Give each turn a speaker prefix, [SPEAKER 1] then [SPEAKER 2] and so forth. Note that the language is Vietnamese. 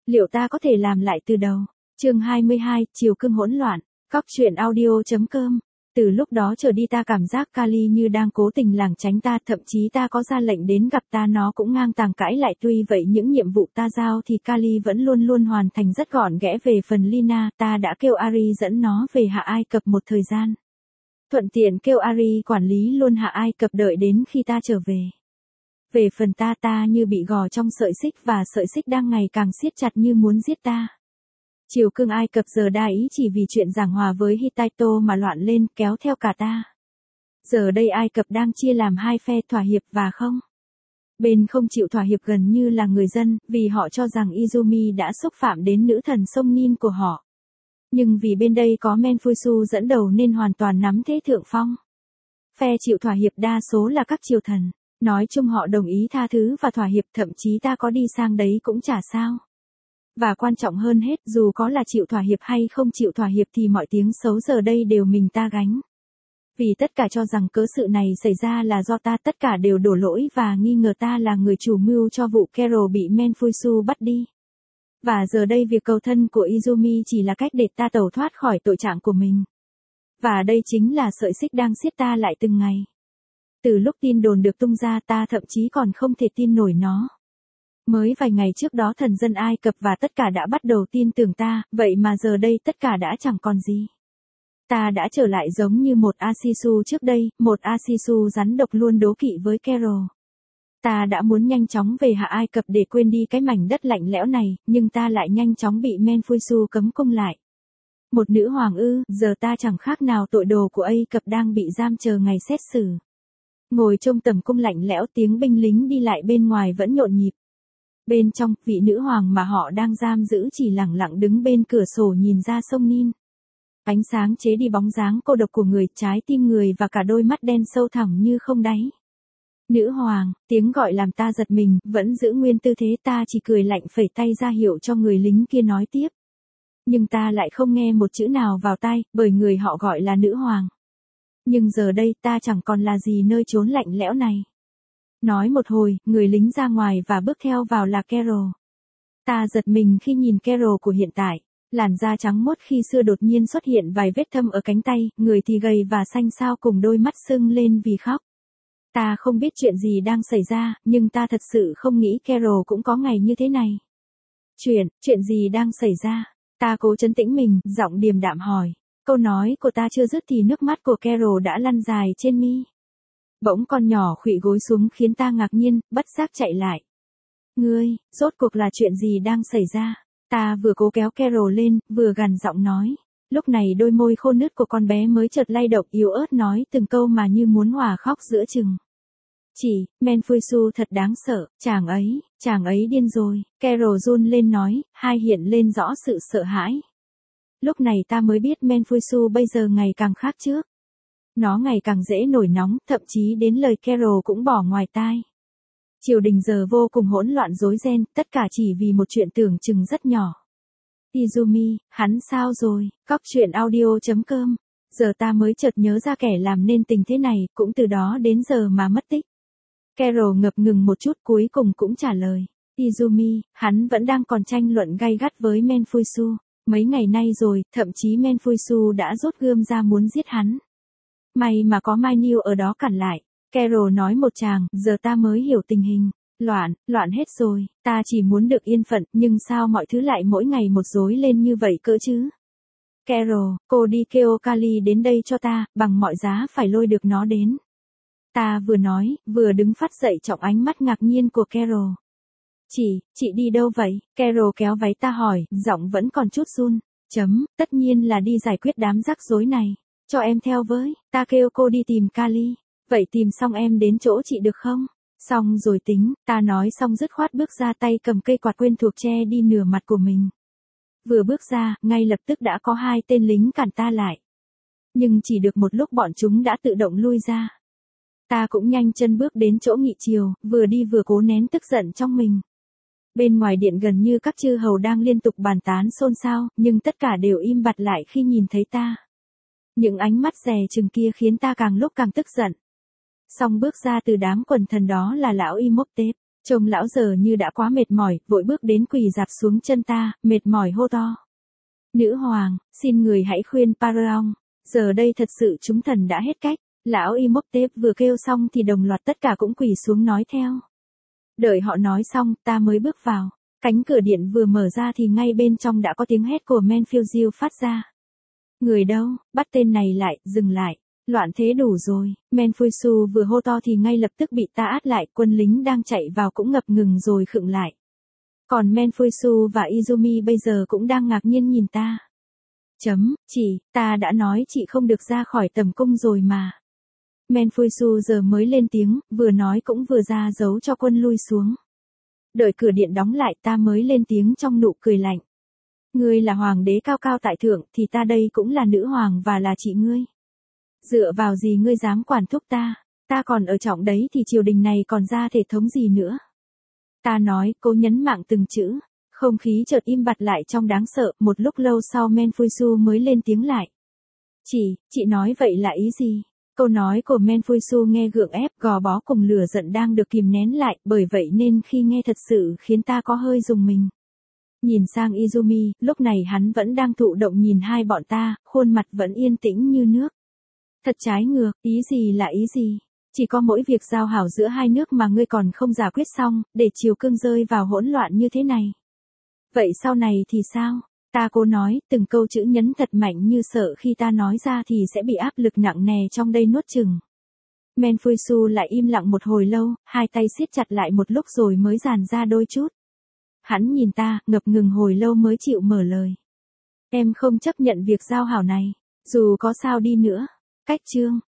[SPEAKER 1] Liệu ta có thể làm lại từ đầu? Chương 22, chiều cương hỗn loạn. Cóc truyện audio.com. Từ lúc đó trở đi ta cảm giác Kali như đang cố tình lảng tránh ta, thậm chí ta có ra lệnh đến gặp ta nó cũng ngang tàng cãi lại. Tuy vậy những nhiệm vụ ta giao thì Kali vẫn luôn luôn hoàn thành rất gọn ghẽ. Về phần Lina, ta đã kêu Ari dẫn nó về Hạ Ai Cập một thời gian. Thuận tiện kêu Ari quản lý luôn Hạ Ai Cập đợi đến khi ta trở về. Về phần ta như bị gò trong sợi xích và sợi xích đang ngày càng siết chặt như muốn giết ta. Triều cương Ai Cập giờ đa ý chỉ vì chuyện giảng hòa với Hittite mà loạn lên, kéo theo cả ta. Giờ đây Ai Cập đang chia làm hai phe, thỏa hiệp và không. Bên không chịu thỏa hiệp gần như là người dân, vì họ cho rằng Izumi đã xúc phạm đến nữ thần sông Nin của họ. Nhưng vì bên đây có Menfusu dẫn đầu nên hoàn toàn nắm thế thượng phong. Phe chịu thỏa hiệp đa số là các triều thần. Nói chung họ đồng ý tha thứ và thỏa hiệp, thậm chí ta có đi sang đấy cũng chả sao. Và quan trọng hơn hết, dù có là chịu thỏa hiệp hay không chịu thỏa hiệp thì mọi tiếng xấu giờ đây đều mình ta gánh. Vì tất cả cho rằng cớ sự này xảy ra là do ta, tất cả đều đổ lỗi và nghi ngờ ta là người chủ mưu cho vụ Carol bị Menfusu bắt đi. Và giờ đây việc cầu thân của Izumi chỉ là cách để ta tẩu thoát khỏi tội trạng của mình. Và đây chính là sợi xích đang siết ta lại từng ngày. Từ lúc tin đồn được tung ra ta thậm chí còn không thể tin nổi nó. Mới vài ngày trước đó thần dân Ai Cập và tất cả đã bắt đầu tin tưởng ta, vậy mà giờ đây tất cả đã chẳng còn gì. Ta đã trở lại giống như một Asisu trước đây, một Asisu rắn độc luôn đố kỵ với Carol. Ta đã muốn nhanh chóng về Hạ Ai Cập để quên đi cái mảnh đất lạnh lẽo này, nhưng ta lại nhanh chóng bị Menfusu cấm cung lại. Một nữ hoàng ư, giờ ta chẳng khác nào tội đồ của Ai Cập đang bị giam chờ ngày xét xử. Ngồi trong tầm cung lạnh lẽo, tiếng binh lính đi lại bên ngoài vẫn nhộn nhịp. Bên trong, vị nữ hoàng mà họ đang giam giữ chỉ lẳng lặng đứng bên cửa sổ nhìn ra sông Nin. Ánh sáng chế đi bóng dáng cô độc của người, trái tim người và cả đôi mắt đen sâu thẳm như không đáy. Nữ hoàng, tiếng gọi làm ta giật mình, vẫn giữ nguyên tư thế, ta chỉ cười lạnh phẩy tay ra hiệu cho người lính kia nói tiếp. Nhưng ta lại không nghe một chữ nào vào tai, bởi người họ gọi là nữ hoàng. Nhưng giờ đây ta chẳng còn là gì nơi chốn lạnh lẽo này. Nói một hồi, người lính ra ngoài và bước theo vào là Carol. Ta giật mình khi nhìn Carol của hiện tại. Làn da trắng mốt khi xưa đột nhiên xuất hiện vài vết thâm ở cánh tay, người thì gầy và xanh xao cùng đôi mắt sưng lên vì khóc. Ta không biết chuyện gì đang xảy ra, nhưng ta thật sự không nghĩ Carol cũng có ngày như thế này. Chuyện gì đang xảy ra? Ta cố trấn tĩnh mình, giọng điềm đạm hỏi. Câu nói của ta chưa dứt thì nước mắt của Carol đã lăn dài trên mi. Bỗng con nhỏ khuỵu gối xuống khiến ta ngạc nhiên, bất giác chạy lại. Ngươi, rốt cuộc là chuyện gì đang xảy ra? Ta vừa cố kéo Carol lên, vừa gằn giọng nói. Lúc này đôi môi khô nứt của con bé mới chợt lay động yếu ớt nói từng câu mà như muốn hòa khóc giữa chừng. Menfusu thật đáng sợ, chàng ấy điên rồi. Carol run lên nói, hai hiện lên rõ sự sợ hãi. Lúc này ta mới biết Menfusu bây giờ ngày càng khác trước. Nó ngày càng dễ nổi nóng, thậm chí đến lời Carol cũng bỏ ngoài tai. Triều đình giờ vô cùng hỗn loạn rối ren, tất cả chỉ vì một chuyện tưởng chừng rất nhỏ. Izumi, hắn sao rồi? Cóc truyện audio.com. Giờ ta mới chợt nhớ ra kẻ làm nên tình thế này, cũng từ đó đến giờ mà mất tích. Carol ngập ngừng một chút cuối cùng cũng trả lời. Izumi, hắn vẫn đang còn tranh luận gay gắt với Menfusu. Mấy ngày nay rồi, thậm chí Menfusu đã rút gươm ra muốn giết hắn. May mà có Mai Niu ở đó cản lại. Carol nói một tràng, giờ ta mới hiểu tình hình. Loạn hết rồi, ta chỉ muốn được yên phận, nhưng sao mọi thứ lại mỗi ngày một rối lên như vậy cơ chứ? Carol, cô đi kêu Kali đến đây cho ta, bằng mọi giá phải lôi được nó đến. Ta vừa nói, vừa đứng phát dậy trọng ánh mắt ngạc nhiên của Carol. Chị đi đâu vậy? Carol kéo váy ta hỏi, giọng vẫn còn chút run. Tất nhiên là đi giải quyết đám rắc rối này. Cho em theo với, ta kêu cô đi tìm Kali. Vậy tìm xong em đến chỗ chị được không? Xong rồi tính, ta nói xong dứt khoát bước ra tay cầm cây quạt quen thuộc che đi nửa mặt của mình. Vừa bước ra, ngay lập tức đã có hai tên lính cản ta lại. Nhưng chỉ được một lúc bọn chúng đã tự động lui ra. Ta cũng nhanh chân bước đến chỗ nghị triều, vừa đi vừa cố nén tức giận trong mình. Bên ngoài điện gần như các chư hầu đang liên tục bàn tán xôn xao, nhưng tất cả đều im bặt lại khi nhìn thấy ta. Những ánh mắt dè chừng kia khiến ta càng lúc càng tức giận. Xong bước ra từ đám quần thần đó là lão Imhotep. Trông lão giờ như đã quá mệt mỏi, vội bước đến quỳ dạp xuống chân ta, mệt mỏi hô to. Nữ hoàng, xin người hãy khuyên Pharaoh, giờ đây thật sự chúng thần đã hết cách. Lão Imhotep vừa kêu xong thì đồng loạt tất cả cũng quỳ xuống nói theo. Đợi họ nói xong, ta mới bước vào. Cánh cửa điện vừa mở ra thì ngay bên trong đã có tiếng hét của Menfusiu phát ra. Người đâu, bắt tên này lại, dừng lại. Loạn thế đủ rồi. Menfusiu vừa hô to thì ngay lập tức bị ta át lại, quân lính đang chạy vào cũng ngập ngừng rồi khựng lại. Còn Menfusiu và Izumi bây giờ cũng đang ngạc nhiên nhìn ta. Chị, ta đã nói chị không được ra khỏi tầm cung rồi mà. Menfusiu giờ mới lên tiếng, vừa nói cũng vừa ra dấu cho quân lui xuống. Đợi cửa điện đóng lại ta mới lên tiếng trong nụ cười lạnh. Ngươi là hoàng đế cao cao tại thượng thì ta đây cũng là nữ hoàng và là chị ngươi. Dựa vào gì ngươi dám quản thúc ta còn ở trọng đấy thì triều đình này còn ra thể thống gì nữa. Ta nói, cố nhấn mạng từng chữ. Không khí chợt im bặt lại trong đáng sợ, một lúc lâu sau Menfusiu mới lên tiếng lại. Chị nói vậy là ý gì? Câu nói của Menfusiu nghe gượng ép, gò bó cùng lửa giận đang được kìm nén lại, bởi vậy nên khi nghe thật sự khiến ta có hơi rùng mình. Nhìn sang Izumi, lúc này hắn vẫn đang thụ động nhìn hai bọn ta, khuôn mặt vẫn yên tĩnh như nước. Thật trái ngược, ý gì là ý gì? Chỉ có mỗi việc giao hảo giữa hai nước mà ngươi còn không giải quyết xong, để triều cương rơi vào hỗn loạn như thế này. Vậy sau này thì sao? Ta cố nói, từng câu chữ nhấn thật mạnh như sợ khi ta nói ra thì sẽ bị áp lực nặng nề trong đây nuốt chừng. Menfusiu lại im lặng một hồi lâu, hai tay siết chặt lại một lúc rồi mới giãn ra đôi chút. Hắn nhìn ta, ngập ngừng hồi lâu mới chịu mở lời. Em không chấp nhận việc giao hảo này, dù có sao đi nữa. Cách chương